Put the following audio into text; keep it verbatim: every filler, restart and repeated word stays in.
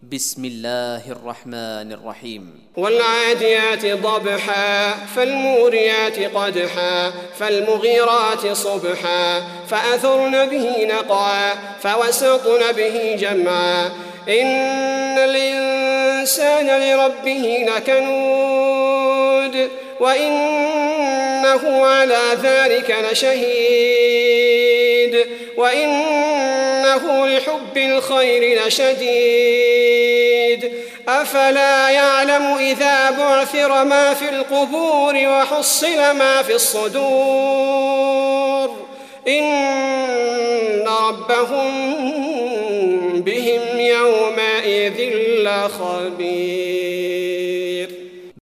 بسم الله الرحمن الرحيم. والعاديات ضبحا فالموريات قدحا فالمغيرات صبحا فأثرن به نقعا فوسطن به جمعا إن الإنسان لربه لكنود وإنه على ذلك لشهيد وإنه لحب الخير لشديد أفلا يعلم إذا بعثر ما في القبور وحصل ما في الصدور إن ربهم بهم يومئذ لخبير.